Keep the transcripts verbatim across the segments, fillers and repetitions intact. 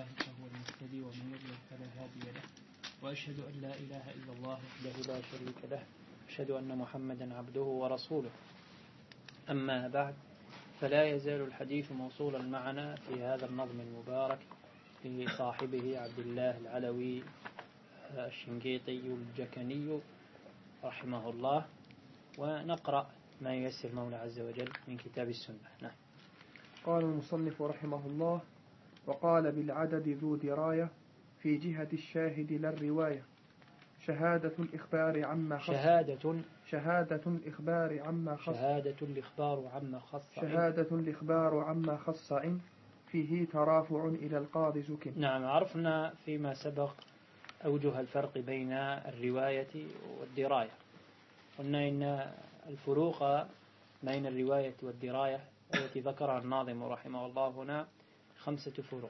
الله فهو المهتدي ومن يضلل فلا هادي له وأشهد أن لا إله إلا الله وحده لا شريك له أشهد أن محمدا عبده ورسوله. أما بعد، فلا يزال الحديث موصولا معنا في هذا النظم المبارك لصاحبه عبد الله العلوي الشنقيطي الجكني رحمه الله، ونقرأ ما ييسر المولى عز وجل من كتاب السنة. نعم. قال المصنف رحمه الله: وقال بالعدد ذو دراية في جهة الشاهد لا الرواية، شهادة الإخبار عما خص شهادة شهادة الإخبار عما خص شهادة الإخبار عما خص شهادة الإخبار عما خص إن فيه ترافع إلى القاضي زكٍ. نعم. عرفنا فيما سبق أوجه الفرق بين الرواية والدراية. قلنا إن الفروق بين الرواية والدراية التي ذكرها الناظم رحمه الله هنا خمسة فروق،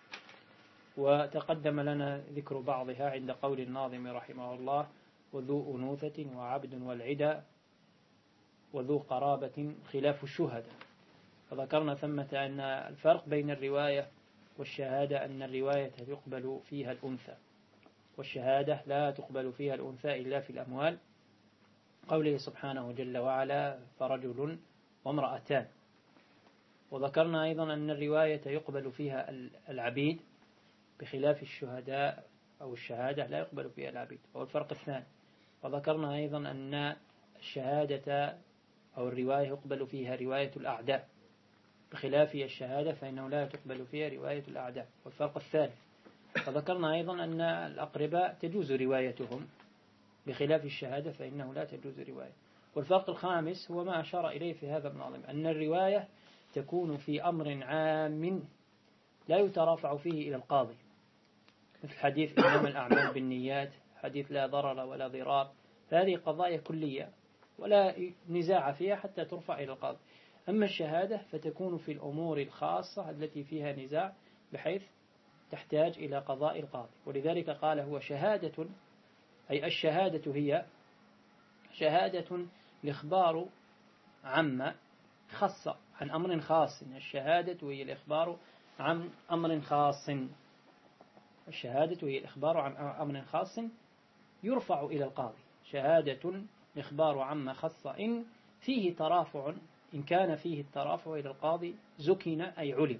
وتقدم لنا ذكر بعضها عند قول الناظم رحمه الله: وذو أنوثة وعبد والعدى وذو قرابة خلاف الشهداء. فذكرنا ثمة أن الفرق بين الرواية والشهادة أن الرواية يقبل فيها الأنثى، والشهادة لا تقبل فيها الأنثى إلا في الأموال، قوله سبحانه جل وعلا: فرجل وامرأتان. وذكرنا أيضا أن الرواية يقبل فيها العبيد بخلاف الشهداء أو الشهادة لا يقبل فيها العبيد، وهو الفرق الثاني. وذكرنا أيضا أن الشهادة أو الرواية يقبل فيها رواية الأعداء بخلاف الشهادة فإنه لا تقبل فيها رواية الأعداء، والفرق الثالث. وذكرنا أيضا أن الأقرباء تجوز روايتهم بخلاف الشهادة فإنه لا تجوز رواية. والفرق الخامس هو ما أشار إليه في هذا النظم، أن الرواية تكون في أمر عام لا يترافع فيه إلى القاضي، مثل حديث إنما الأعمال بالنيات، حديث لا ضرر ولا ضرار، فهذه قضايا كلية ولا نزاع فيها حتى ترفع إلى القاضي. أما الشهادة فتكون في الأمور الخاصة التي فيها نزاع بحيث تحتاج إلى قضاء القاضي. ولذلك قال هو شهادة، أي الشهادة هي شهادة الإخبار عما خاص عن أمر خاص. الشهادة هي الإخبار عن أمر خاص الشهادة هي الإخبار عن أمر خاص يرفع إلى القاضي. شهادة الإخبار عما خص إن فيه ترافع، إن كان فيه الترافع إلى القاضي زكين أي علم.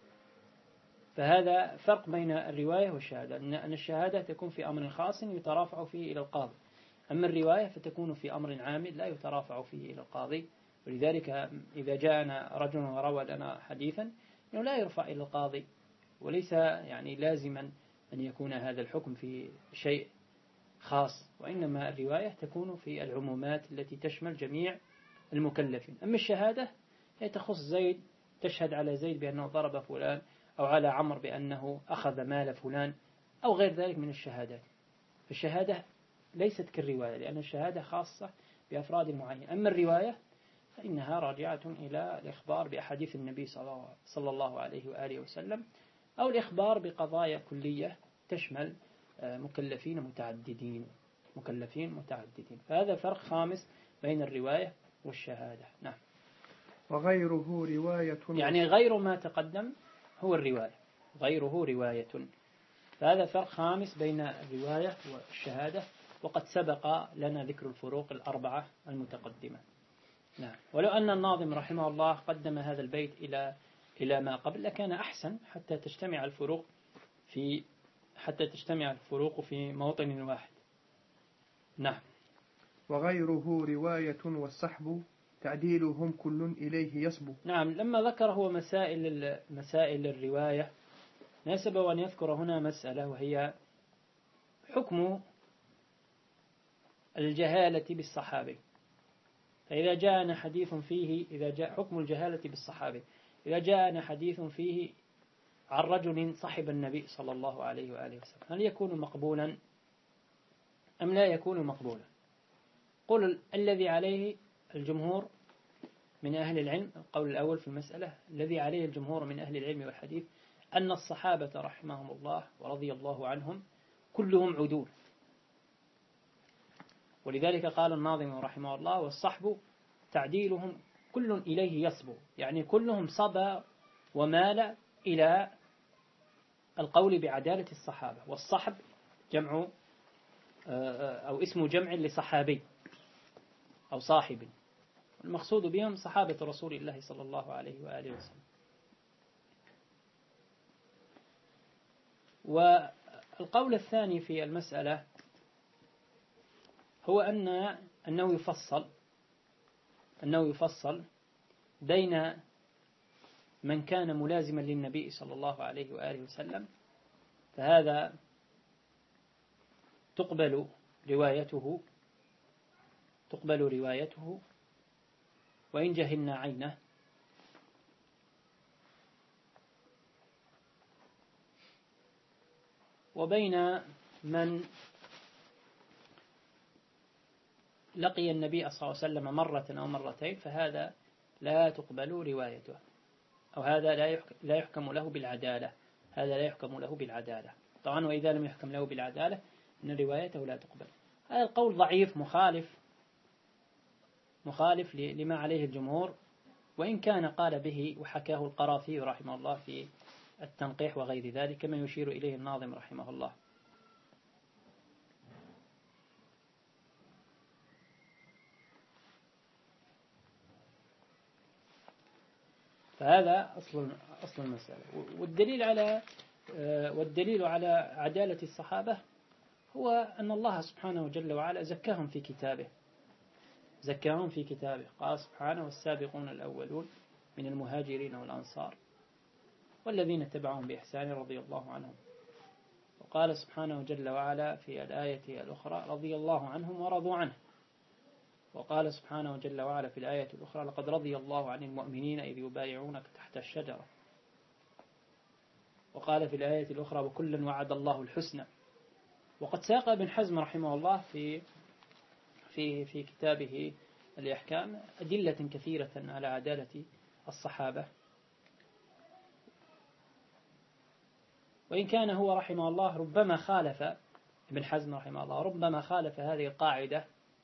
فهذا فرق بين الرواية والشهادة، أن الشهادة تكون في أمر خاص يترافع فيه إلى القاضي، أما الرواية فتكون في أمر عام لا يترافع فيه إلى القاضي. ولذلك إذا جاءنا رجل وروى لنا حديثا إنه لا يرفع إلى القاضي، وليس يعني لازما أن يكون هذا الحكم في شيء خاص، وإنما الرواية تكون في العمومات التي تشمل جميع المكلفين. أما الشهادة هي تخص زيد، تشهد على زيد بأنه ضرب فلان، أو على عمر بأنه أخذ مال فلان، أو غير ذلك من الشهادات. فالشهادة ليست كالرواية، لأن الشهادة خاصة بأفراد معين. أما الرواية فإنها راجعة إلى الإخبار بأحاديث النبي صلى الله عليه وآله وسلم، أو الإخبار بقضايا كلية تشمل مكلفين متعددين مكلفين متعددين. فهذا فرق خامس بين الرواية والشهادة. نعم. وغيره رواية، يعني غير ما تقدم هو الرواية، غيره رواية. فهذا فرق خامس بين الرواية والشهادة، وقد سبق لنا ذكر الفروق الأربعة المتقدمة. نعم. ولو أن الناظم رحمه الله قدم هذا البيت إلى إلى ما قبل لكان أحسن، حتى تجتمع الفروق في حتى تجتمع الفروق في موطن واحد. نعم. وغيره رواية والسحب تعديلهم كل إليه يصبو. نعم. لما ذكر هو مسائل مسائل الرواية، ناسب أن يذكر هنا مسألة، وهي حكم الجهالة بالصحابي. فإذا جاءنا حديث فيه إذا جاء حكم الجهالة بالصحابي إذا جاءنا حديث فيه عن رجل صحب النبي صلى الله عليه وآله وسلم، هل يكون مقبولا أم لا يكون مقبولا؟ قل الذي عليه الجمهور من أهل العلم، القول الأول في المسألة الذي عليه الجمهور من أهل العلم والحديث أن الصحابة رحمهم الله ورضي الله عنهم كلهم عدول. ولذلك قال الناظم رحمه الله: والصحب تعديلهم كل إليه يصبو، يعني كلهم صبى ومال إلى القول بعدالة الصحابة. والصحب جمع أو اسم جمع لصحابي أو صاحب، المقصود بهم صحابة رسول الله صلى الله عليه وآله وسلم. والقول الثاني في المسألة هو أن أنه يفصل أنه يفصل بين من كان ملازما للنبي صلى الله عليه وآله وسلم، فهذا تقبل روايته تقبل روايته وإن جهلنا عينه، وبين من لقي النبي صلى الله عليه وسلم مرة أو مرتين فهذا لا تقبل روايته، أو هذا لا يحكم له بالعدالة هذا لا يحكم له بالعدالة طبعا. وإذا لم يحكم له بالعدالة أن روايته لا تقبل. هذا القول ضعيف مخالف مخالف لما عليه الجمهور، وإن كان قال به وحكاه القرافي رحمه الله في التنقيح وغير ذلك كما يشير إليه الناظم رحمه الله. فهذا أصل أصل المسألة. والدليل على والدليل على عدالة الصحابة هو أن الله سبحانه جل وعلا زكاهم في كتابه زكاهم في كتابه قال سبحانه: والسابقون الأولون من المهاجرين والأنصار والذين اتبعهم بإحسان رضي الله عنهم. وقال سبحانه جل وعلا في الآية الأخرى: رضي الله عنهم ورضوا عنه. وقال سبحانه جل وعلا في الآية الأخرى: لقد رضي الله عن المؤمنين إذ يبايعونك تحت الشجرة. وقال في الآية الأخرى: وكلا وعد الله الحسنى. وقد ساق ابن حزم رحمه الله في في في كتابه الإحكام أدلة كثيرة على عدالة الصحابة، وإن كان هو رحمه الله ربما خالف ابن حزم رحمه الله ربما خالف هذه القاعدة،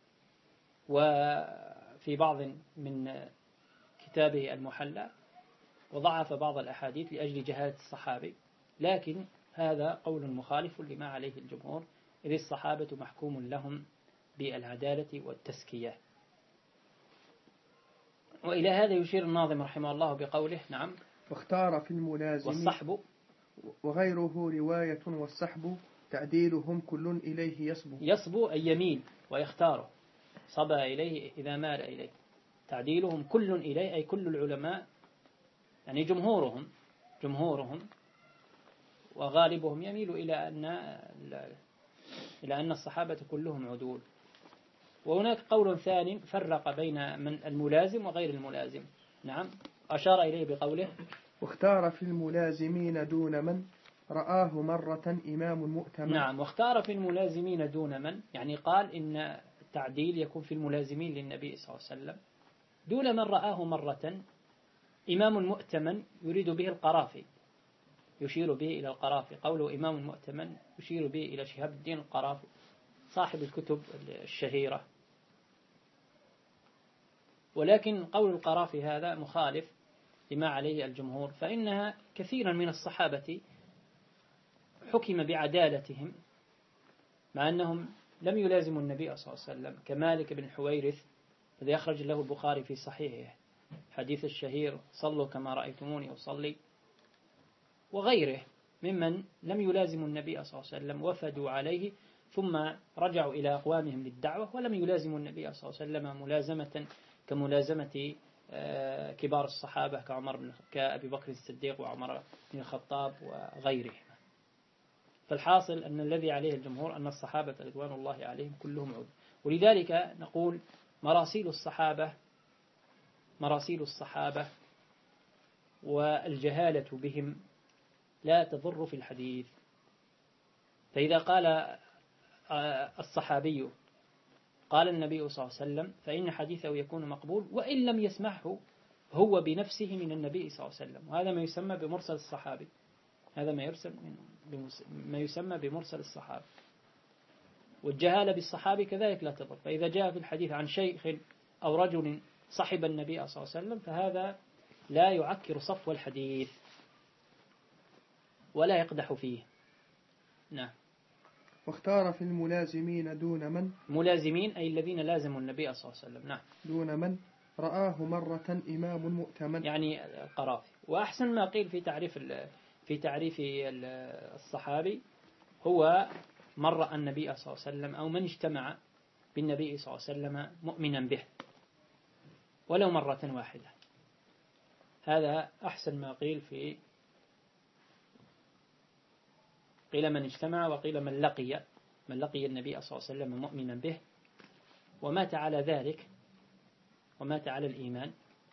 وفي بعض من كتابه المحلى وضعف بعض الأحاديث لأجل جهالة الصحابي، لكن هذا قول مخالف لما عليه الجمهور، إذ الصحابة محكوم لهم بالعدالة والتزكية. وإلى هذا يشير الناظم رحمه الله بقوله: نعم. واختار في الملازم والصحب وغيره رواية، والسحب تعديلهم كل إليه يصبو. يصبو أي يميل ويختاره، صبى إليه إذا مال إليه. تعديلهم كل إليه أي كل العلماء، يعني جمهورهم جمهورهم وغالبهم يميل إلى أن إلى أن الصحابة كلهم عدول. وهناك قول ثاني فرق بين من الملازم وغير الملازم. نعم، أشار إليه بقوله: واختار في الملازمين دون من رآه مرة إمام مؤتمن. نعم، واختار في الملازمين دون من، يعني قال إن التعديل يكون في الملازمين للنبي صلى الله عليه وسلم دون من رآه مرة إمام مؤتمن، يريد به القرافي، يشير به إلى القرافي. قوله إمام مؤتمن يشير به إلى شهاب الدين القرافي صاحب الكتب الشهيرة. ولكن قول القرافي هذا مخالف لما عليه الجمهور، فإنها كثيرا من الصحابة حكم بعدالتهم مع أنهم لم يلازموا النبي صلى الله عليه وسلم، كمالك بن حويرث الذي أخرج له البخاري في صحيحه حديث الشهير: صلوا كما رأيتموني أصلي، وغيره ممن لم يلازموا النبي صلى الله عليه وسلم وفدوا عليه ثم رجعوا إلى أقوامهم للدعوة ولم يلازموا النبي صلى الله عليه وسلم ملازمة كملازمة كبار الصحابة كعمر بن كأبي بكر الصديق وعمر بن الخطاب وغيره. فالحاصل أن الذي عليه الجمهور أن الصحابة رضوان الله عليهم كلهم عدل. ولذلك نقول مراسيل الصحابة مراسيل الصحابة والجهالة بهم لا تضر في الحديث. فإذا قال الصحابي قال النبي صلى الله عليه وسلم فإن حديثه يكون مقبول وإن لم يسمعه هو بنفسه من النبي صلى الله عليه وسلم، وهذا ما يسمى بمرسل الصحابي هذا ما يرسل ما يسمى بمرسل الصحابي. والجهالة بالصحابي كذلك لا تضر. فإذا جاء في الحديث عن شيخ أو رجل صحب النبي صلى الله عليه وسلم فهذا لا يعكر صفو الحديث. ولا يقدح فيه. نعم. واختار في الملازمين دون من ملازمين أي الذين لازموا النبي صلى الله عليه وسلم. نعم. دون من رآه مرة إمام مؤتمن، يعني القرافي. وأحسن ما قيل في تعريف في تعريف الصحابي هو من رأى النبي صلى الله عليه وسلم أو من اجتمع بالنبي صلى الله عليه وسلم مؤمنا به ولو مرة واحدة. هذا أحسن ما قيل في قيل من اجتمع وقيل من لقي من لقي النبي صلى الله عليه وسلم مؤمنا به ومات على ذلك ومات على الإيمان.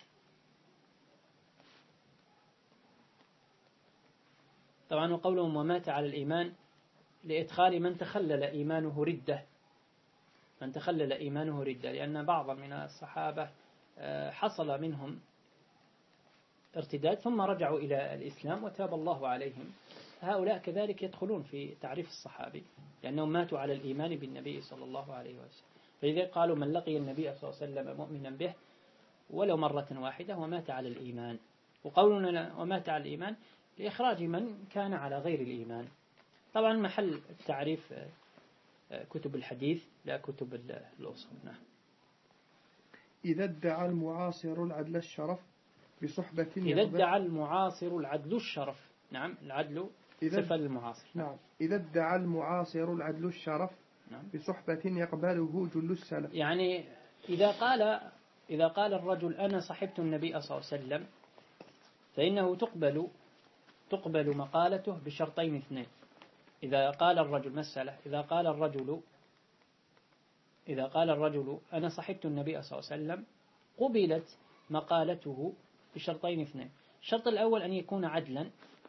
طبعا وقولهم ومات على الإيمان لإدخال من تخلل إيمانه ردة من تخلل إيمانه ردة لأن بعضا من الصحابة حصل منهم ارتداد ثم رجعوا إلى الإسلام وتاب الله عليهم. هؤلاء كذلك يدخلون في تعريف الصحابي لأنهم ماتوا على الإيمان بالنبي صلى الله عليه وسلم. فإذا قالوا من لقي النبي صلى الله عليه وسلم مؤمنا به ولو مرة واحدة ومات على الإيمان. وقولنا ومات على الإيمان لإخراج من كان على غير الإيمان. طبعا محل التعريف كتب الحديث لا كتب الأصول. نعم. إذا ادعى المعاصر العدل الشرف بصحبة إذا ادعى المعاصر العدل الشرف. نعم. العدل صفة المعاصر. نعم. إذا ادعى المعاصر العدل الشرف نعم. بصحبة يقبله جل السلف. يعني إذا قال إذا قال الرجل أنا صحبت النبي صلى الله عليه وسلم فإنه تقبل تقبل مقالته بشرطين اثنين. إذا قال الرجل مسألة إذا قال الرجل إذا قال الرجل أنا صحبت النبي صلى الله عليه وسلم قبلت مقالته بشرطين اثنين. الشرط الأول أن يكون عدلا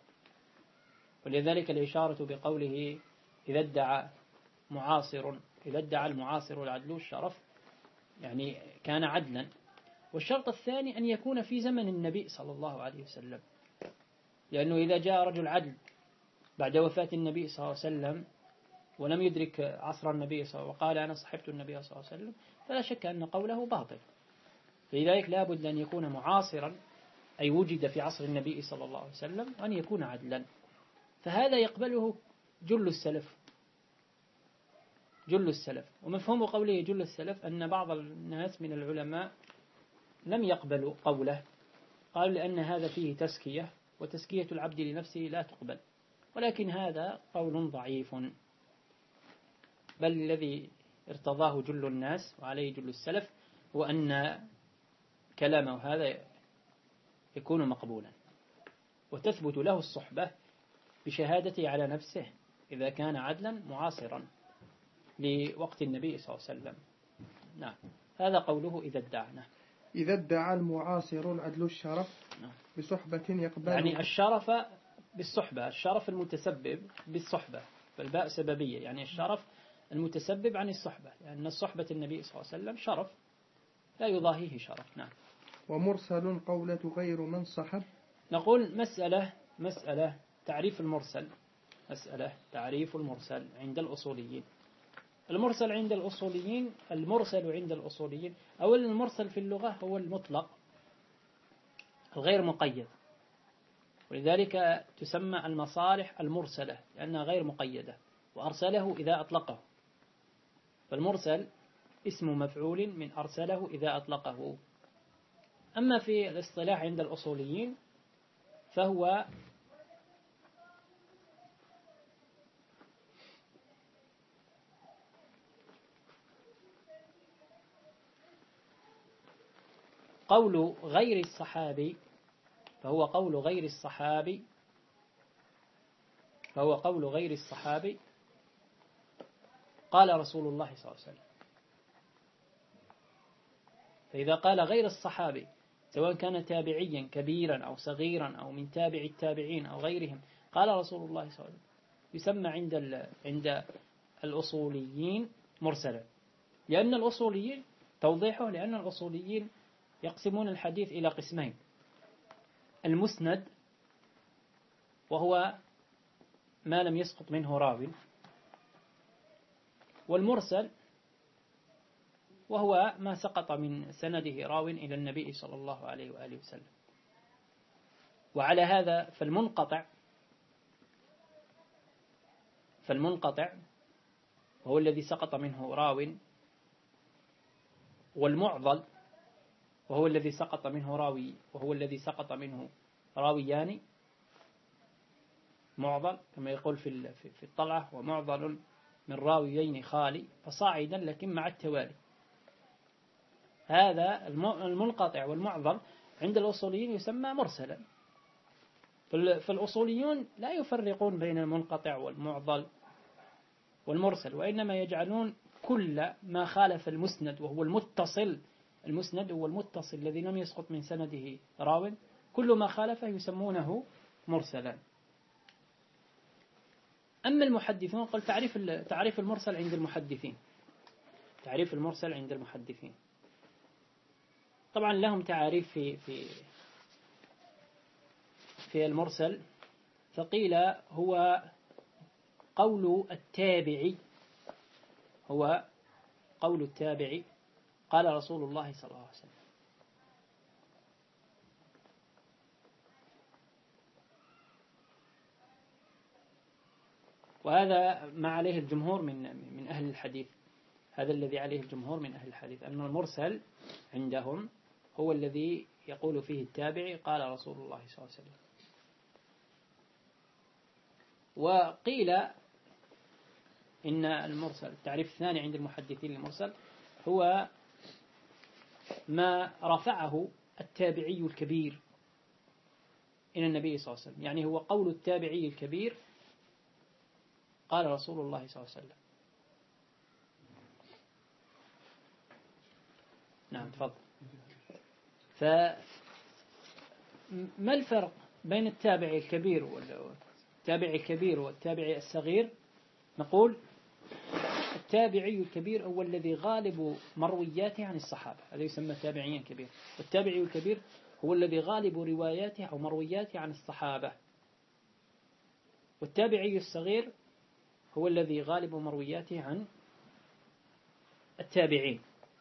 ولذلك الإشارة بقوله إذا ادعى معاصر إذا ادعى المعاصر العدل الشرف يعني كان عدلا. والشرط الثاني أن يكون في زمن النبي صلى الله عليه وسلم لأنه إذا جاء رجل عدل بعد وفاة النبي صلى الله عليه وسلم ولم يدرك عصر النبي صلى الله عليه وسلم وقال أنا صحبت النبي صلى الله عليه وسلم فلا شك أن قوله باطل. فلذلك لا بد أن يكون معاصرا أي وجد في عصر النبي صلى الله عليه وسلم وأن يكون عدلا. فهذا يقبله جل السلف جل السلف. ومفهوم قوله جل السلف أن بعض الناس من العلماء لم يقبلوا قوله قالوا لأن هذا فيه تزكية وتزكية العبد لنفسه لا تقبل. ولكن هذا قول ضعيف بل الذي ارتضاه جل الناس وعليه جل السلف هو أن كلامه هذا يكون مقبولا وتثبت له الصحبة بشهادته على نفسه إذا كان عدلا معاصرا لوقت النبي صلى الله عليه وسلم. نعم. هذا قوله إذا ادعى. إذا ادعى المعاصر العدل الشرف بصحبة يقبل يعني الشرف بالصحبة الشرف المتسبب بالصحبة فالباء سببية يعني الشرف المتسبب عن الصحبة لأن الصحبة النبي صلى الله عليه وسلم شرف لا يضاهيه شرف. نعم. ومرسل قولة غير من صحب. نقول مسألة مسألة تعريف المرسل مسألة تعريف المرسل عند الأصوليين. المرسل عند الأصوليين المرسل عند الأصوليين أولا المرسل في اللغة هو المطلق الغير مقيد ولذلك تسمى المصالح المرسلة لأنها غير مقيدة وأرسله إذا أطلقه. فالمرسل اسم مفعول من أرسله إذا أطلقه. أما في الاصطلاح عند الأصوليين فهو قول غير الصحابي فهو قول غير الصحابي فهو قول غير الصحابي قال رسول الله صلى الله عليه وسلم. فإذا قال غير الصحابي سواء كان تابعيا كبيرا أو صغيرا أو من تابع التابعين أو غيرهم قال رسول الله صلى الله عليه وسلم يسمى عند عند الأصوليين مرسلا. لأن الأصوليين توضيحه لأن الأصوليين يقسمون الحديث إلى قسمين المسند وهو ما لم يسقط منه راوي والمرسل وهو ما سقط من سنده راو إلى النبي صلى الله عليه وآله وسلم. وعلى هذا فالمنقطع فالمنقطع وهو الذي سقط منه راو، والمعضل وهو الذي سقط منه راوي وهو الذي سقط منه راويان، معضل كما يقول في في الطلعة ومعضل من راويين خالي فصاعدا لكن مع التوالي. هذا المنقطع والمعضل عند الأصوليين يسمى مرسلا. فالأصوليون لا يفرقون بين المنقطع والمعضل والمرسل، وإنما يجعلون كل ما خالف المسند وهو المتصل، المسند هو المتصل الذي لم يسقط من سنده راو، كل ما خالفه يسمونه مرسلا. أما المحدثون قل تعريف تعريف المرسل عند المحدثين، تعريف المرسل عند المحدثين طبعا لهم تعاريف في في في المرسل، فقيل هو قول التابعي، هو قول التابعي قال رسول الله صلى الله عليه وسلم. وهذا ما عليه الجمهور من من أهل الحديث، هذا الذي عليه الجمهور من أهل الحديث، أن المرسل عندهم هو الذي يقول فيه التابعي قال رسول الله صلى الله عليه وسلم. وقيل إن المرسل التعريف الثاني عند المحدثين للمرسل هو ما رفعه التابعي الكبير إلى النبي صلى الله عليه وسلم، يعني هو قول التابعي الكبير قال رسول الله صلى الله عليه وسلم. نعم تفضل. فما الفرق بين التابعي الكبير والتابعي الكبير والتابعي الصغير؟ نقول التابعي الكبير هو الذي غالب مروياته عن الصحابة، هذا يسمى تابعيا كبير. والتابعي الكبير هو الذي غالب رواياته أو مروياته عن الصحابة. والتابعي الصغير هو الذي غالب مروياته عن التابعين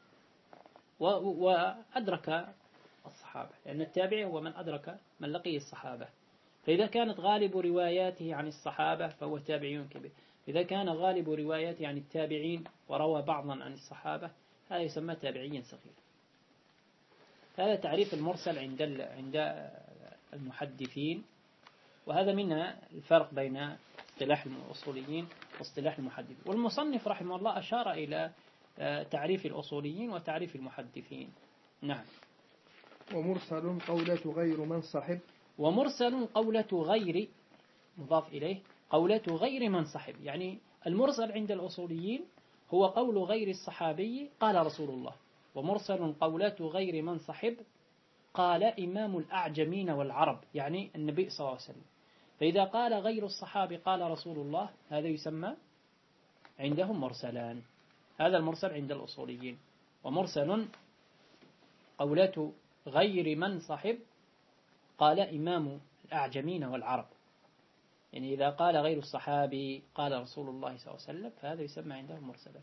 وأدرك الصحابة، لأن التابعي هو من أدرك من لقي الصحابة. فإذا كانت غالب رواياته عن الصحابة فهو تابعي كبير، إذا كان غالب رواياته عن التابعين وروى بعضا عن الصحابة هذا يسمى تابعيا صغير. هذا تعريف المرسل عند عند المحدثين، وهذا منها الفرق بين اصطلاح الأصوليين واصطلاح المحدثين. والمصنف رحمه الله أشار إلى تعريف الأصوليين وتعريف المحدثين. نعم. ومرسل قولة غير من صحب. ومرسل قولة غير مضاف إليه قولة غير من صحب، يعني المرسل عند الأصوليين هو قول غير الصحابي قال رسول الله، ومرسل قولة غير من صحب قال إمام الأعجمين والعرب، يعني النبي صلى الله عليه وسلم. فإذا قال غير الصحابي قال رسول الله هذا يسمى عندهم مرسلان. هذا المرسل عند الأصوليين. ومرسل قولة غير من صحب قال إمام الأعجمين والعرب، يعني إذا قال غير الصحابي قال رسول الله صلى الله عليه وسلم فهذا يسمى عندهم مرسلا.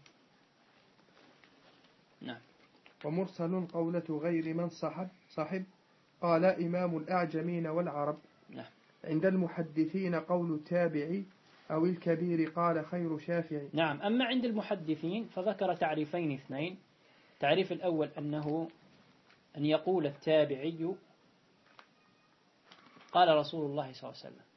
نعم. ومرسل قولة غير من صحب صحب قال إمام الأعجمين والعرب. نعم. عند المحدثين قول التابعي أو الكبير قال خير شافعي. نعم. أما عند المحدثين فذكر تعريفين اثنين. التعريف الأول أنه أن يقول التابعي قال رسول الله صلى الله عليه وسلم.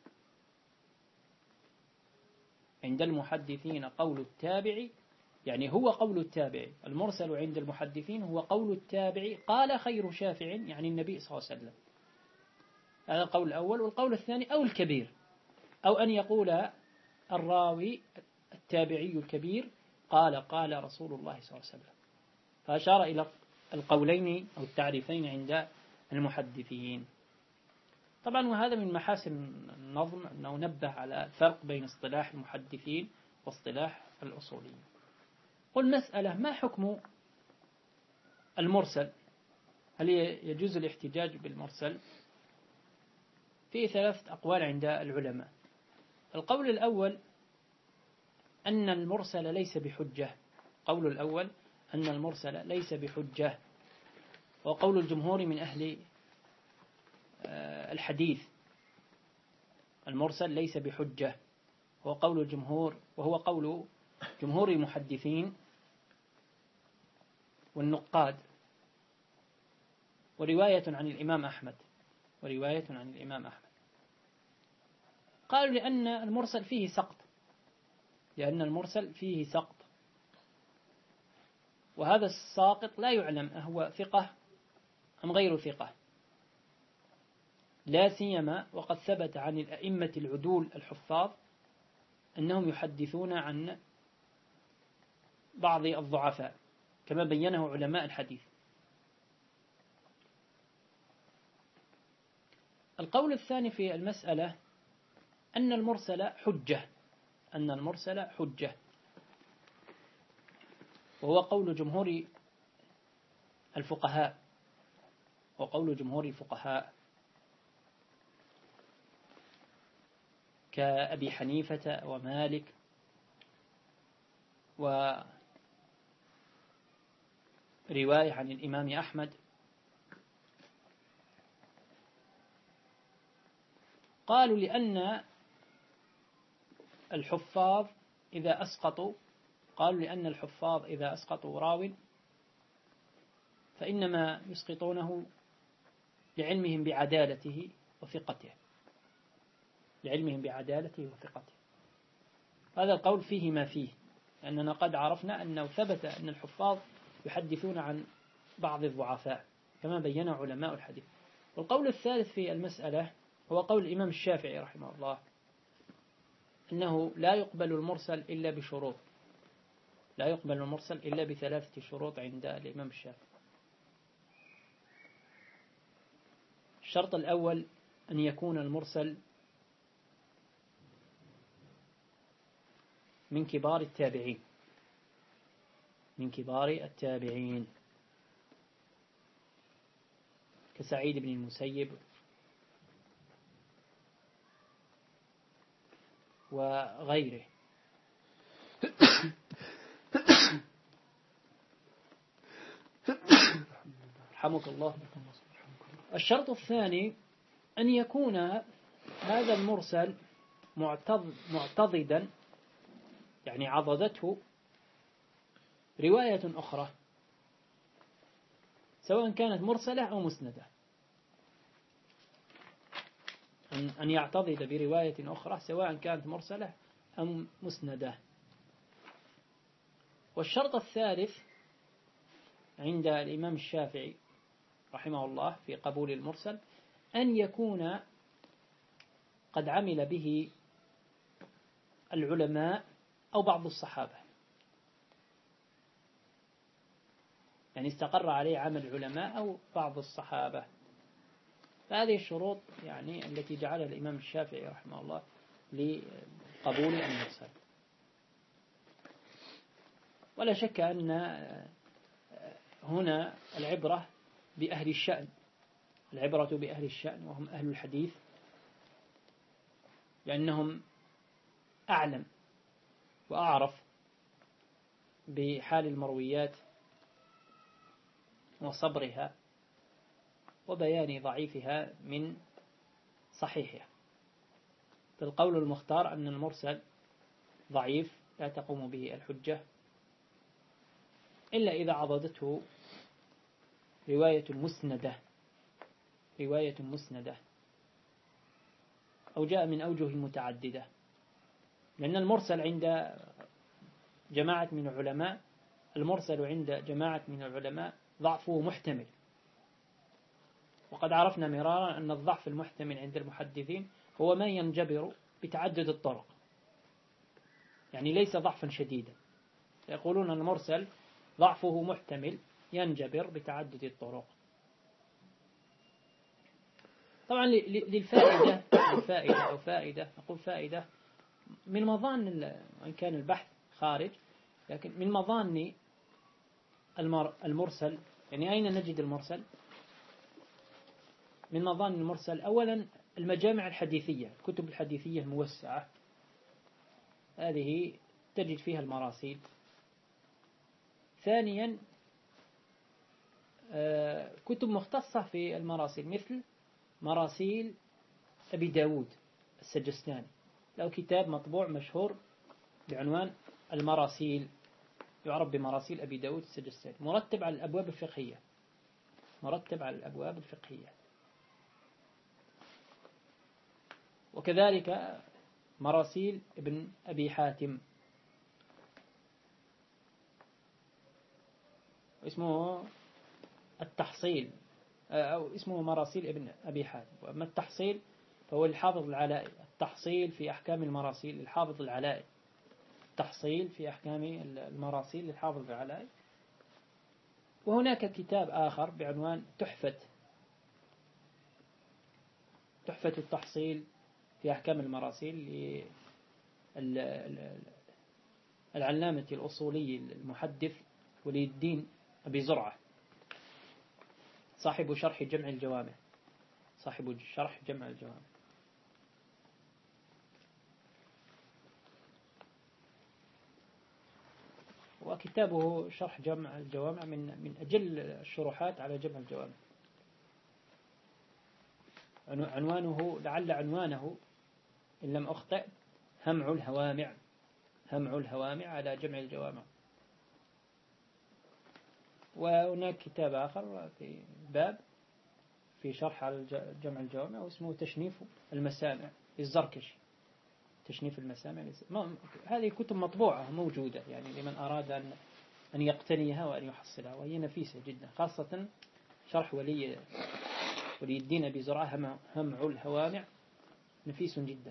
عند المحدثين قول التابعي يعني هو قول التابعي. المرسل عند المحدثين هو قول التابعي قال خير شافع، يعني النبي صلى الله عليه وسلم. هذا القول الأول. والقول الثاني أو الكبير، أو أن يقول الراوي التابعي الكبير قال قال رسول الله صلى الله عليه وسلم. فأشار إلى القولين أو التعريفين عند المحدثين. طبعا وهذا من محاسن النظم أنه نبه على الفرق بين اصطلاح المحدثين واصطلاح الأصوليين. قل مسألة: ما حكم المرسل؟ هل يجوز الاحتجاج بالمرسل؟ في ثلاثة أقوال عند العلماء. القول الأول أن المرسل ليس بحجة. قول الأول أن المرسل ليس بحجة، وقول الجمهور من أهل الحديث المرسل ليس بحجة، هو قول الجمهور، وهو قول جمهور المحدثين والنقاد، ورواية عن الإمام أحمد ورواية عن الإمام أحمد قالوا لأن المرسل فيه سقط، لأن المرسل فيه سقط، وهذا الساقط لا يعلم أهو ثقة أم غير ثقة، لا سيما وقد ثبت عن الأئمة العدول الحفاظ أنهم يحدثون عن بعض الضعفاء كما بينه علماء الحديث. القول الثاني في المسألة أن المرسل حجة أن المرسل حجة وهو قول جمهور الفقهاء وقول جمهور الفقهاء كأبي حنيفة ومالك ورواية عن الإمام أحمد. قالوا لأن الحفاظ إذا أسقطوا قالوا لأن الحفاظ إذا أسقطوا راو فإنما يسقطونه لعلمهم بعدالته وثقته لعلمهم بعدالته وثقته. هذا القول فيه ما فيه، لأننا قد عرفنا أنه ثبت أن الحفاظ يحدثون عن بعض الضعفاء كما بين علماء الحديث. والقول الثالث في المسألة هو قول الإمام الشافعي رحمه الله أنه لا يقبل المرسل إلا بشروط لا يقبل المرسل إلا بثلاثة شروط عند الإمام الشافعي. الشرط الأول أن يكون المرسل من كبار التابعين من كبار التابعين كسعيد بن المسيب وغيره. رحمك الله. الشرط الثاني أن يكون هذا المرسل معتضدا، يعني عضدته رواية أخرى سواء كانت مرسلة أو مسندة، أن يعتضد برواية أخرى سواء كانت مرسلة أم مسندة. والشرط الثالث عند الإمام الشافعي رحمه الله في قبول المرسل أن يكون قد عمل به العلماء أو بعض الصحابة، يعني استقر عليه عمل العلماء أو بعض الصحابة. فهذه الشروط يعني التي جعلها الإمام الشافعي رحمه الله لقبول المرسل. ولا شك أن هنا العبرة بأهل الشأن العبرة بأهل الشأن وهم أهل الحديث، لأنهم أعلم وأعرف بحال المرويات وصبرها وبيان ضعيفها من صحيحها. فالقول المختار أن المرسل ضعيف لا تقوم به الحجة إلا إذا عضدته رواية مسندة رواية مسندة أو جاء من أوجه متعددة، لأن المرسل عند جماعة من العلماء المرسل عند جماعة من العلماء ضعفه محتمل، وقد عرفنا مرارا أن الضعف المحتمل عند المحدثين هو ما ينجبر بتعدد الطرق، يعني ليس ضعفا شديدا. يقولون المرسل ضعفه محتمل ينجبر بتعدد الطرق. طبعا للفائدة للفائدة أو فائدة نقول فائدة من مظان، وإن كان البحث خارج، لكن من مظان المرسل، يعني أين نجد المرسل؟ من مظان المرسل أولا المجامع الحديثية، الكتب الحديثية الموسعة هذه تجد فيها المراسيل. ثانيا كتب مختصة في المراسيل مثل مراسيل أبي داود السجستاني له كتاب مطبوع مشهور بعنوان المراسيل، يعرف بمراسيل أبي داود السجستاني، مرتب على الأبواب الفقهية، مرتب على الأبواب الفقهية. وكذلك مراسيل ابن أبي حاتم، اسمه التحصيل، أو اسمه مراسيل ابن أبي حاتم. وأما التحصيل فهو الحافظ العلائي، التحصيل في أحكام المراسيل للحافظ العلائي، التحصيل في أحكام المراسيل للحافظ العلائي. وهناك كتاب آخر بعنوان تحفة تحفة التحصيل في أحكام المراسيل للعلامة الأصولي المحدث ولي الدين أبي زرعة، صاحب شرح جمع الجوامع، صاحب شرح جمع الجوامع. وكتابه شرح جمع الجوامع من من أجل الشروحات على جمع الجوامع. عنوانه لعل عنوانه إن لم أخطئ همع الهوامع، همع الهوامع على جمع الجوامع. وهناك كتاب آخر في باب في شرح على جمع الجوامع واسمه تشنيف المسامع للزركشي، تشنيف المسامع. هذه كتب مطبوعة موجودة يعني لمن أراد أن أن يقتنيها وأن يحصلها، وهي نفيسة جدا، خاصة شرح ولي ولي الدين أبي زرعة همع الهوامع، نفيس جدا.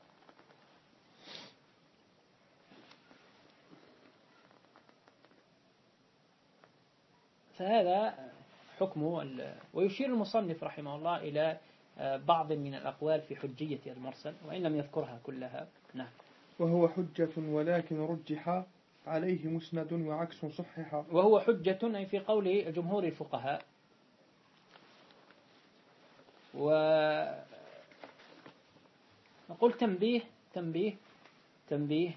فهذا حكمه. ويشير المصنف رحمه الله إلى بعض من الأقوال في حجية المرسل وإن لم يذكرها كلها. نعم. وهو حجة ولكن رجح عليه مسند وعكس صحح. وهو حجة أي في قول جمهور الفقهاء. ونقول تنبيه تنبيه تنبيه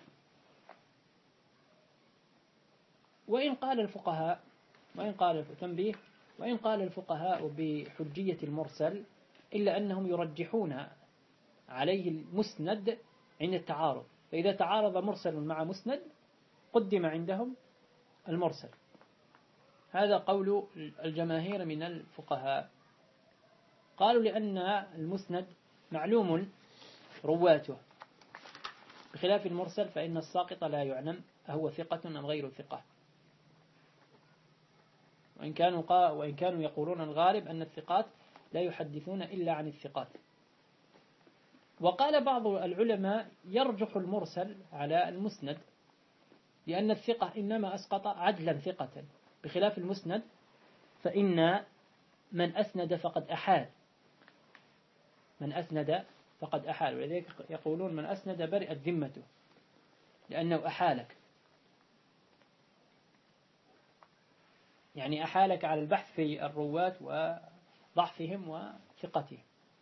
وإن قال الفقهاء وإن قال تنبيه وإن قال الفقهاء بحجية المرسل إلا أنهم يرجحون عليه المسند عند التعارض، فإذا تعارض مرسل مع مسند قدم عندهم المرسل. هذا قول الجماهير من الفقهاء. قالوا لأن المسند معلوم رواته، بخلاف المرسل فإن الساقط لا يعلم أهو ثقة أم غير ثقة. وإن كانوا وإن كانوا يقولون الغالب أن الثقات لا يحدثون إلا عن الثقات. وقال بعض العلماء يرجح المرسل على المسند لأن الثقة إنما أسقط عدلا ثقة، بخلاف المسند فإن من أسند فقد أحال، من أسند فقد أحال. ولذلك يقولون من أسند برئت ذمته لأنه أحالك، يعني أحالك على البحث في الرواة وضعفهم وثقتهم.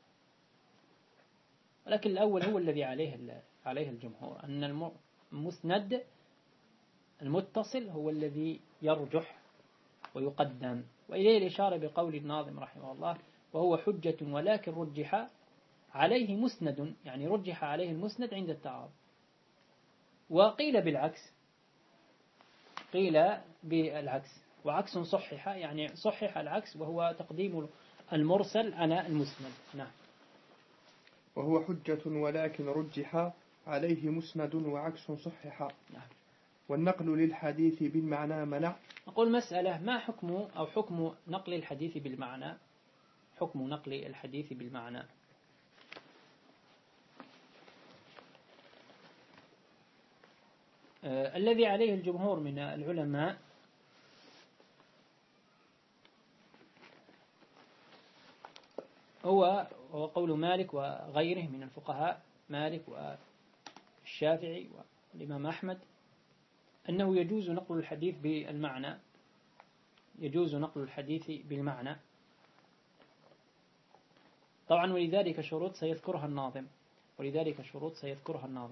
ولكن الأول هو الذي عليه عليه الجمهور، أن المسند المتصل هو الذي يرجح ويقدم. وإليه الإشارة بقول الناظم رحمه الله وهو حجة ولكن رجح عليه مسند، يعني رجح عليه المسند عند التعارض. وقيل بالعكس، قيل بالعكس وعكس صحح، يعني صحح العكس وهو تقديم المرسل على المسند. نعم. وهو حجة ولكن رجح عليه مسند وعكس صحح. نعم. والنقل للحديث بالمعنى منع. أقول مسألة، ما حكم أو حكم نقل الحديث بالمعنى؟ حكم نقل الحديث بالمعنى. آه الذي عليه الجمهور من العلماء هو هو قول مالك وغيره من الفقهاء، مالك والشافعي والإمام أحمد، أنه يجوز نقل الحديث بالمعنى، يجوز نقل الحديث بالمعنى. طبعا ولذلك شروط سيذكرها الناظم ولذلك شروط سيذكرها الناظم.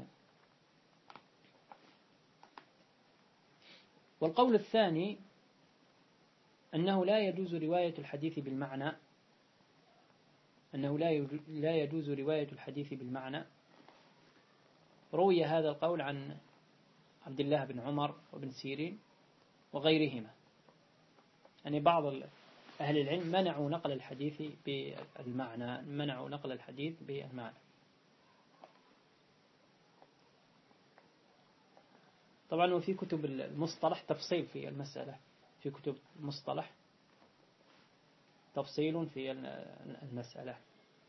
والقول الثاني أنه لا يجوز رواية الحديث بالمعنى، أنه لا لا يجوز رواية الحديث بالمعنى روي هذا القول عن عبد الله بن عمر وابن سيرين وغيرهما. يعني بعض أهل العلم منعوا نقل الحديث بالمعنى، منعوا نقل الحديث بالمعنى. طبعا وفي كتب المصطلح تفصيل في المسألة، في كتب المصطلح تفصيل في المسألة.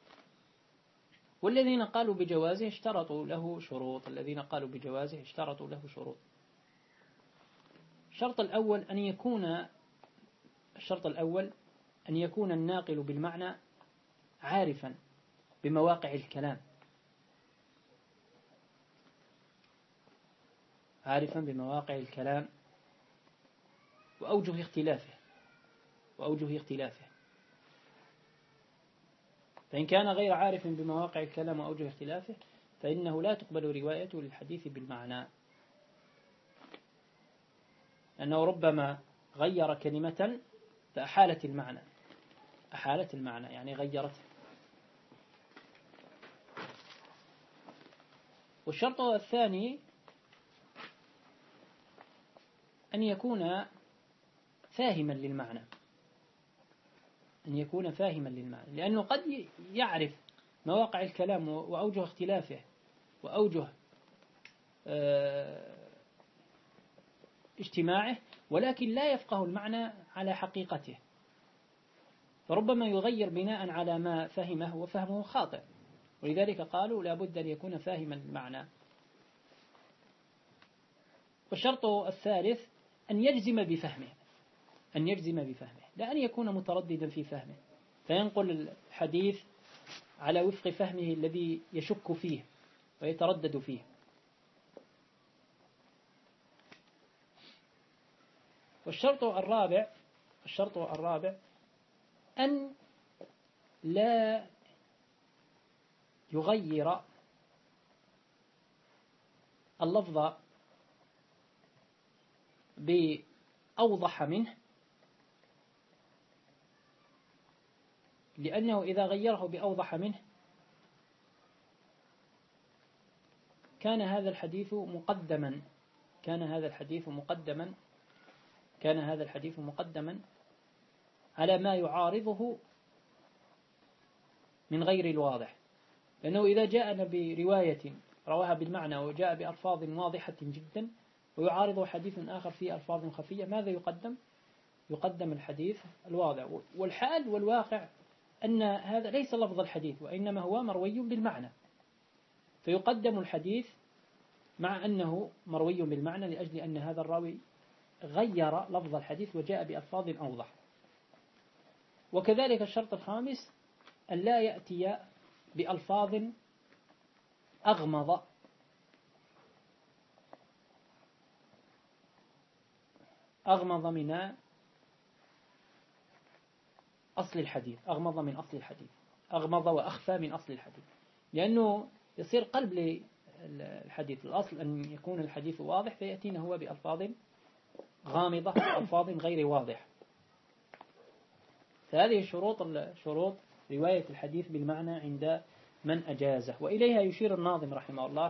والذين قالوا بجوازه اشترطوا له شروط، الذين قالوا بجوازه اشترطوا له شروط. الشرط الأول أن يكون الشرط الأول أن يكون الناقل بالمعنى عارفا بمواقع الكلام، عارفا بمواقع الكلام وأوجه اختلافه وأوجه اختلافه فإن كان غير عارف بمواقع الكلام وأوجه اختلافه فإنه لا تقبل روايته للحديث بالمعنى، أنه ربما غير كلمة فأحالت المعنى، أحالت المعنى يعني غيرته. والشرط الثاني أن يكون فاهما للمعنى، أن يكون فاهما للمعنى، لأنه قد يعرف مواقع الكلام وأوجه اختلافه وأوجه اجتماعه، ولكن لا يفقه المعنى على حقيقته، فربما يغير بناء على ما فهمه وفهمه خاطئ، ولذلك قالوا لا بد أن يكون فاهما المعنى. والشرط الثالث أن يجزم بفهمه، أن يجزم بفهمه، لا أن يكون مترددا في فهمه فينقل الحديث على وفق فهمه الذي يشك فيه ويتردد فيه. والشرط الرابع الشرط الرابع أن لا يغير اللفظ بأوضح منه، لأنه إذا غيره بأوضح منه كان هذا الحديث مقدما كان هذا الحديث مقدما كان هذا الحديث مقدما على ما يعارضه من غير الواضح، لأنه إذا جاءنا برواية رواها بالمعنى وجاء بألفاظ واضحة جدا ويعارض حديث آخر فيه ألفاظ خفية، ماذا يقدم؟ يقدم الحديث الواضح. والحال والواقع أن هذا ليس لفظ الحديث وإنما هو مروي بالمعنى، فيقدم الحديث مع أنه مروي بالمعنى لأجل أن هذا الراوي غير لفظ الحديث وجاء بألفاظ أوضح. وكذلك الشرط الخامس أن لا يأتي بألفاظ أغمض أغمض من أصل الحديث أغمض من أصل الحديث أغمض وأخفى من أصل الحديث، لأنه يصير قلب للحديث. الأصل أن يكون الحديث واضح فيأتينا هو بألفاظ غامضة وألفاظ غير واضح. فهذه شروط شروط رواية الحديث بالمعنى عند من أجازه، وإليها يشير الناظم رحمه الله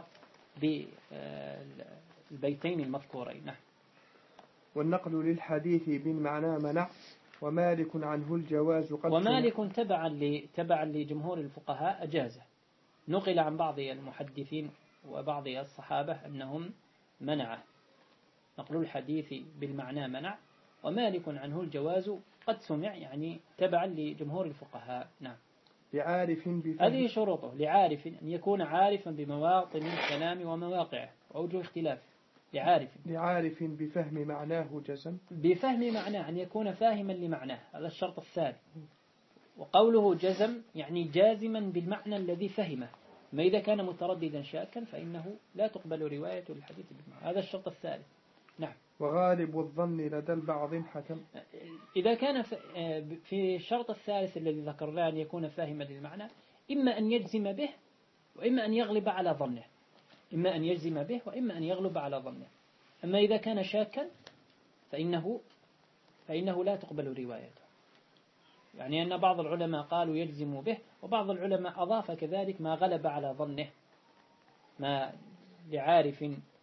بالبيتين المذكورين. نعم. والنقل للحديث بالمعنى منع، ومالك عنه الجواز قد ومالك تبعا تبعا لجمهور الفقهاء أجازه. نقل عن بعض المحدثين وبعض الصحابة أنهم منعه، نقل الحديث بالمعنى منع، ومالك عنه الجواز قد سمع، يعني تبعا لجمهور الفقهاء. نعم. لعارف بفهم. هذه شروطه، لعارف أن يكون عارفا بمواطن الكلام ومواقعه وأوجه اختلاف. لعارف لعارف بفهم معناه جزم. بفهم معناه أن يكون فاهما لمعناه، هذا الشرط الثالث. وقوله جزم يعني جازما بالمعنى الذي فهمه، ما إذا كان مترددا شاكا فإنه لا تقبل رواية الحديث بالمعنى، هذا الشرط الثالث. نعم. وغالب الظن لدى البعض حكم. إذا كان في الشرط الثالث الذي ذكرناه أن يكون فاهما للمعنى، إما أن يجزم به وإما أن يغلب على ظنه إما أن يجزم به وإما أن يغلب على ظنه. أما إذا كان شاكا فإنه فإنه لا تقبل روايته. يعني أن بعض العلماء قالوا يجزم به، وبعض العلماء أضاف كذلك ما غلب على ظنه، ما لعارف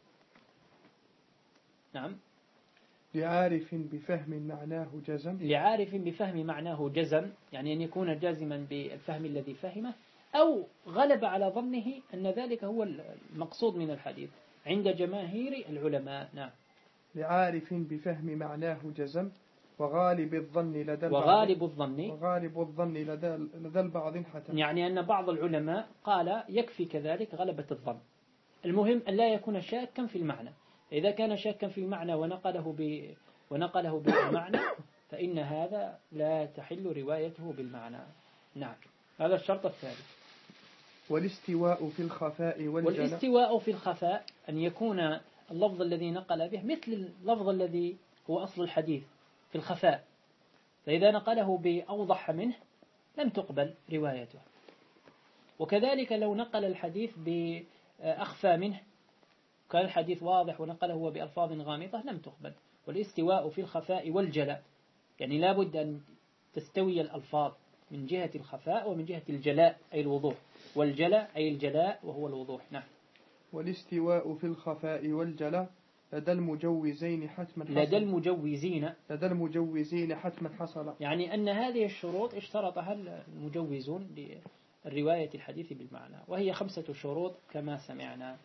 نعم لعارف بفهم معناه جزم لعارف بفهم معناه جزم، يعني أن يكون جازما بالفهم الذي فهمه، أو غلب على ظنه أن ذلك هو المقصود من الحديث عند جماهير العلماء. نعم. لعارف بفهم معناه جزم وغالب الظن لدى البعض وغالب الظن وغالب الظن لدى لدى البعض حتم، يعني أن بعض العلماء قال يكفي كذلك غلبة الظن، المهم أن لا يكون شاكا في المعنى. إذا كان شاكا في المعنى ونقله ب ونقله بالمعنى فإن هذا لا تحل روايته بالمعنى. نعم، هذا الشرط الثالث. والاستواء في الخفاء والجلاء والاستواء في الخفاء أن يكون اللفظ الذي نقل به مثل اللفظ الذي هو أصل الحديث في الخفاء، فإذا نقله بأوضح منه لم تقبل روايته. وكذلك لو نقل الحديث بأخفى منه، كان الحديث واضح ونقله هو بألفاظ غامضة، لم تقبل. والاستواء في الخفاء والجلاء، يعني لا بد أن تستوي الألفاظ من جهة الخفاء ومن جهة الجلاء أي الوضوح، والجلاء أي الجلاء وهو الوضوح. نعم. والاستواء في الخفاء والجلاء لدى المجوزين حتما حصل لدى المجوزين لدى المجوزين حتما حصل، يعني أن هذه الشروط اشترطها المجوزون للرواية الحديث بالمعنى، وهي خمسة شروط كما سمعنا.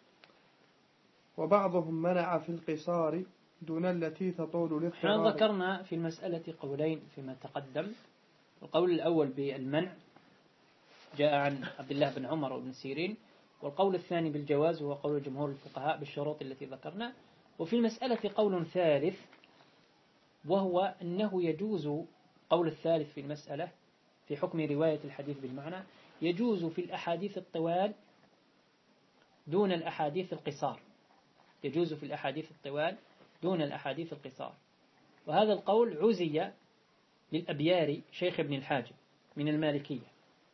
وبعضهم منع في القصار دون التي تطول احنا الاضطرار. ذكرنا في المسألة قولين فيما تقدم. القول الأول بالمنع جاء عن عبد الله بن عمر وابن سيرين، والقول الثاني بالجواز وهو قول جمهور الفقهاء بالشروط التي ذكرنا. وفي المسألة قول ثالث وهو أنه يجوز، قول الثالث في المسألة في حكم رواية الحديث بالمعنى، يجوز في الأحاديث الطوال دون الأحاديث القصار، يجوز في الأحاديث الطوال دون الأحاديث القصار. وهذا القول عزي للأبياري شيخ ابن الحاجب من المالكية،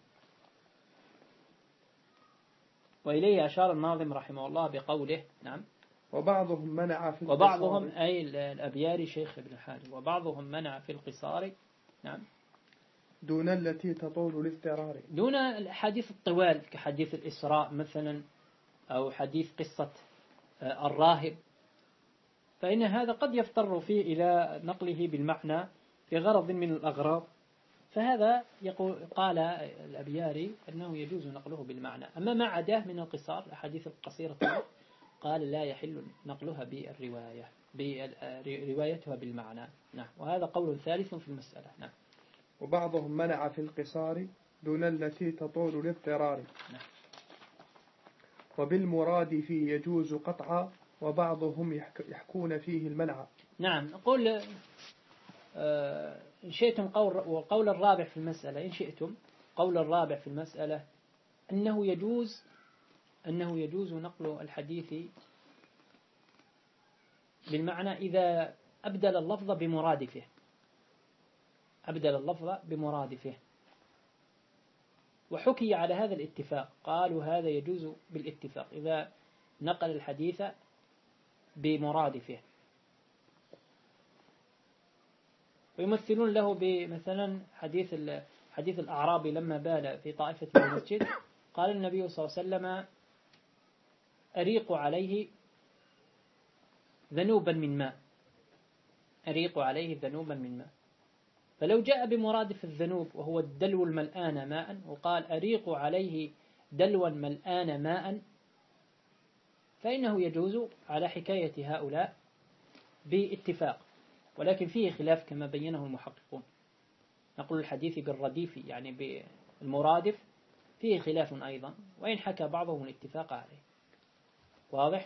وإليه أشار الناظم رحمه الله بقوله نعم وبعضهم منع في القصار وبعضهم أي الأبياري شيخ ابن الحاجب وبعضهم منع في القصار نعم دون التي تطول الاضطرار، دون الحديث الطوال كحديث الإسراء مثلا أو حديث قصة الراهب، فإن هذا قد يفتر فيه إلى نقله بالمعنى في غرض من الأغراض، فهذا يقول قال الأبياري أنه يجوز نقله بالمعنى. أما ما عداه من القصار الأحاديث القصيرة قال لا يحل نقلها بالرواية بروايتها بالمعنى. نعم. وهذا قول ثالث في المسألة. نعم. وبعضهم منع في القصار دون التي تطول الاضطرار. نعم. وبالمراد فيه يجوز قطعا وبعضهم يحكون فيه المنع. نعم. نقول آه إن شئتم قول وقول الرابع في المسألة إن شئتم قول الرابع في المسألة أنه يجوز أنه يجوز نقل الحديث بالمعنى إذا أبدل اللفظ بمرادفه، أبدل اللفظ بمرادفه. وحكي على هذا الاتفاق، قالوا هذا يجوز بالاتفاق إذا نقل الحديث بمرادفه، ويمثلون له بمثلا حديث حديث الأعرابي لما بال في طائفة من المسجد قال النبي صلى الله عليه وسلم أريق عليه ذنوبا من ماء، أريق عليه ذنوبا من ماء. فلو جاء بمرادف الذنوب وهو الدلو الملآن ماء وقال أريق عليه دلوا ملآن ماء فإنه يجوز على حكاية هؤلاء باتفاق، ولكن فيه خلاف كما بينه المحققون. نقول الحديث بالرديف يعني بالمرادف فيه خلاف أيضا، وإن حكى بعضهم الاتفاق عليه. واضح؟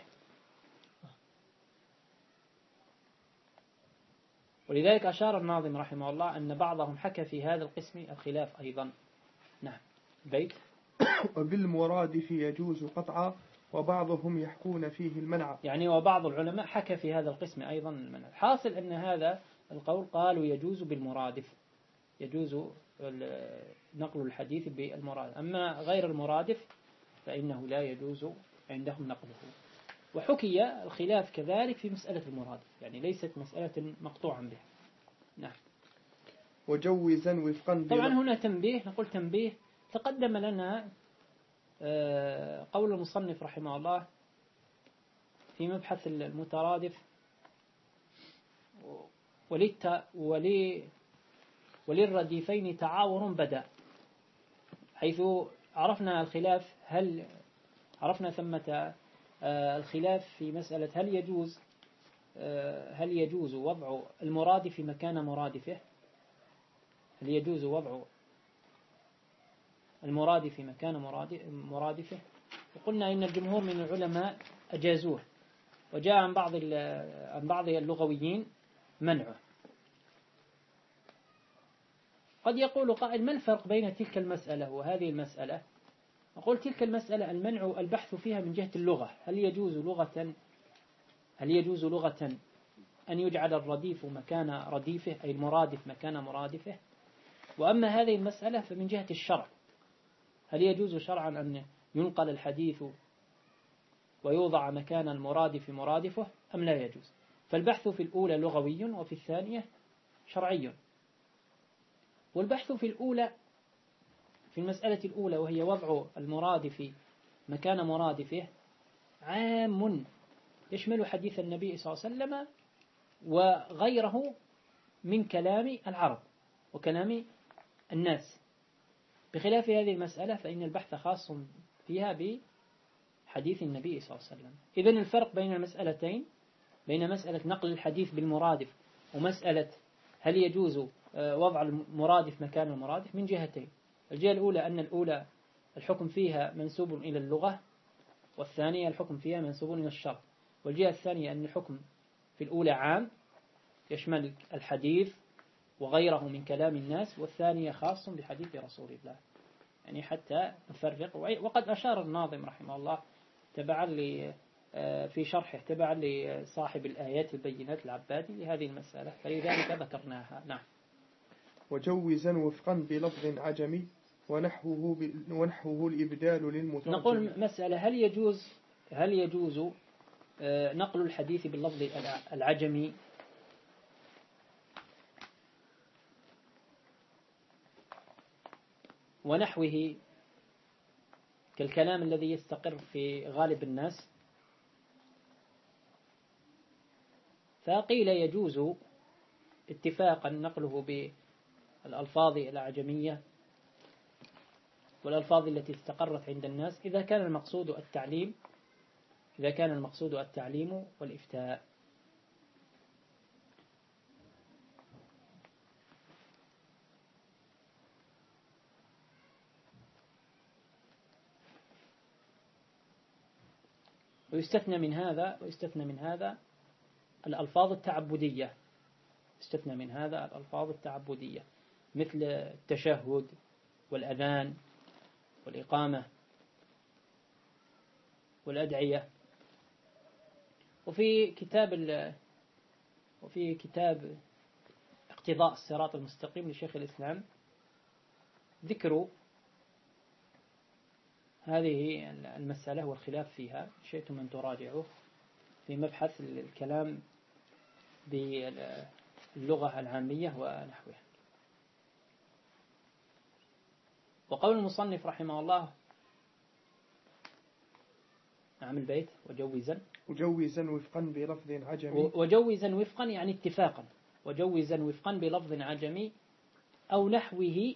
ولذلك أشار الناظم رحمه الله أن بعضهم حكى في هذا القسم الخلاف أيضا. نعم. بيت. وبالمرادف يجوز قطعا وبعضهم يحكون فيه المنع، يعني وبعض العلماء حكى في هذا القسم أيضا المنع. حاصل أن هذا القول قالوا يجوز بالمرادف، يجوز نقل الحديث بالمرادف، أما غير المرادف فإنه لا يجوز عندهم نقله. وحكي الخلاف كذلك في مسألة المرادف، يعني ليست مسألة مقطوعا بها. نعم. وجوزا وفقا طبعا هنا تنبيه، نقول تنبيه، تقدم لنا قول المصنف رحمه الله في مبحث المترادف وللت ولي وللرديفين تعاور بدأ، حيث عرفنا الخلاف هل عرفنا ثمة الخلاف في مسألة هل يجوز هل يجوز وضع المرادف مكان مرادفه، هل يجوز وضع المرادف مكان مرادفه، وقلنا إن الجمهور من العلماء أجازوه، وجاء عن بعض عن بعض اللغويين منعه. قد يقول قائل ما الفرق بين تلك المسألة وهذه المسألة؟ أقول تلك المسألة المنع البحث فيها من جهة اللغة، هل يجوز لغة هل يجوز لغة أن يجعل الرديف مكان رديفه أي المرادف مكان مرادفه، وأما هذه المسألة فمن جهة الشرع، هل يجوز شرعا أن ينقل الحديث ويوضع مكان المرادف مرادفه أم لا يجوز؟ فالبحث في الأولى لغوي وفي الثانية شرعي. والبحث في الأولى في المسألة الأولى وهي وضع المرادف مكان مرادفه عام يشمل حديث النبي صلى الله عليه وسلم وغيره من كلام العرب وكلام الناس، بخلاف هذه المسألة فإن البحث خاص فيها بحديث النبي صلى الله عليه وسلم. إذن الفرق بين المسألتين، بين مسألة نقل الحديث بالمرادف ومسألة هل يجوز وضع المرادف مكان المرادف، من جهتين. الجهة الأولى أن الأولى الحكم فيها منسوب إلى اللغة، والثانية الحكم فيها منسوب إلى الشرع. والجهة الثانية أن الحكم في الأولى عام يشمل الحديث وغيره من كلام الناس، والثانية خاص بحديث رسول الله، يعني حتى نفرق. وقد أشار الناظم رحمه الله تبعا في شرحه تبعا لصاحب الآيات البينات العبادي لهذه المسألة، فلذلك ذكرناها. نعم. وجوزا وفقا بلفظ عجمي ونحوه ونحوه الإبدال للمترجم. نقول مسألة هل يجوز هل يجوز نقل الحديث باللفظ العجمي ونحوه كالكلام الذي يستقر في غالب الناس؟ فقيل يجوز اتفاقا نقله بالألفاظ الأعجمية والألفاظ التي استقرت عند الناس إذا كان المقصود التعليم إذا كان المقصود التعليم والإفتاء. ويستثنى من هذا ويستثنى من هذا الألفاظ التعبدية يستثنى من هذا الألفاظ التعبدية مثل التشهد والأذان والإقامة والأدعية. وفي كتاب وفي كتاب اقتضاء الصراط المستقيم لشيخ الإسلام ذكر هذه المسألة والخلاف فيها، شئتم أن تراجعوه في مبحث الكلام باللغة العامية ونحوها. وقول المصنف رحمه الله نعم البيت وجوزا وجوزا وفقا بلفظ عجمي وجوزا وفقا يعني اتفاقا وجوزا وفقا بلفظ عجمي أو نحوه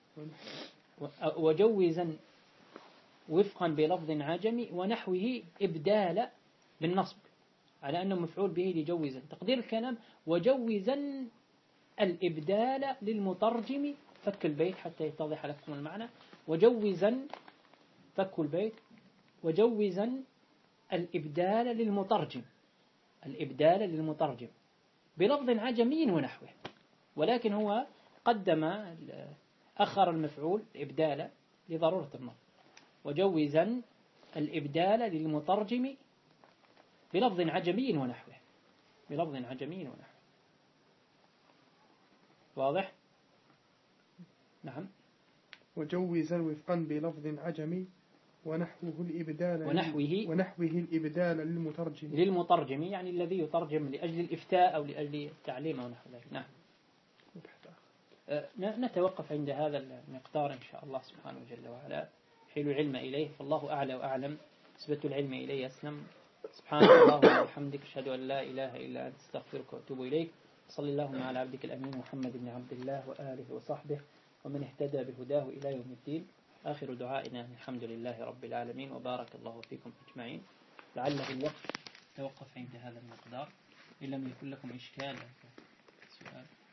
وجوزا وفقا بلفظ عجمي ونحوه إبدال بالنصب على أنه مفعول به لجوزا. تقدير الكلام وجوزا الإبدال للمترجم فك البيت حتى يتضح لكم المعنى. وجوزا فك البيت وجوزا الإبدال للمترجم الإبدال للمترجم بلفظ عجمي ونحوه، ولكن هو قدم أخر المفعول إبدال لضرورة النصب. وجوزا الإبدال للمترجم بلفظ عجمي ونحوه بلفظ عجمي ونحوه. واضح؟ نعم. وجوزا وفقا بلفظ عجمي ونحوه الإبدال ونحوه ونحوه الإبدال للمترجم للمترجم يعني الذي يترجم لأجل الإفتاء أو لأجل التعليم أو نحو ذلك. نعم. نتوقف عند هذا المقدار إن شاء الله سبحانه جل وعلا، حيل العلم إليه، فالله أعلى وأعلم، نسبة العلم إليه أسلم، سبحانك اللهم وبحمدك أشهد أن لا إله إلا أنت استغفرك وأتوب إليك. صلى اللهم على عبدك الأمين محمد بن عبد الله وآله وصحبه ومن اهتدى بهداه إلى يوم الدين. آخر دعائنا الحمد لله رب العالمين، وبارك الله فيكم أجمعين. لعله الوقت توقف عند هذا المقدار. إن لم يكن لكم إشكال سؤال.